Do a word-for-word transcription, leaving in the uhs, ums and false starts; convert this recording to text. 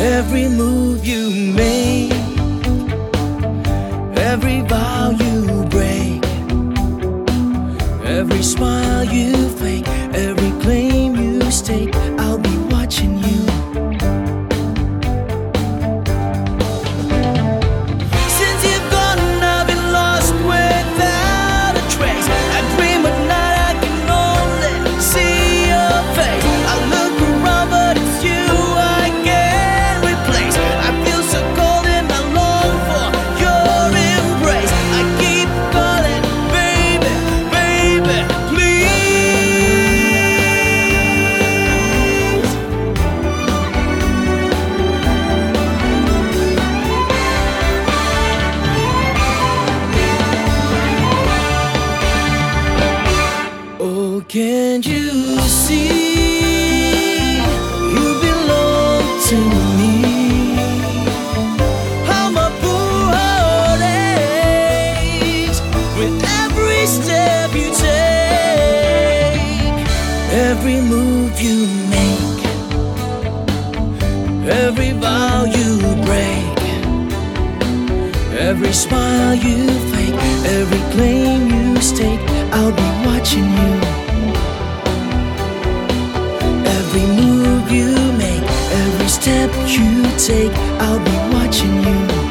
Every move you make, every vow you break, every smile you fake, every claim you stake, I'll be watching you. Since you've gone, I've been lost without a trace. I dream at night, I can only see your face. I look around, but it's you I can't replace. I feel so cold and I long for your embrace. I keep calling, baby, baby, please. Oh, can't you see you belong to me? How my poor heart aches with every step you take, every move you make, every vow you break, every smile you fake, every claim you stake, I'll be watching you. Every move you make, every step you take, I'll be watching you.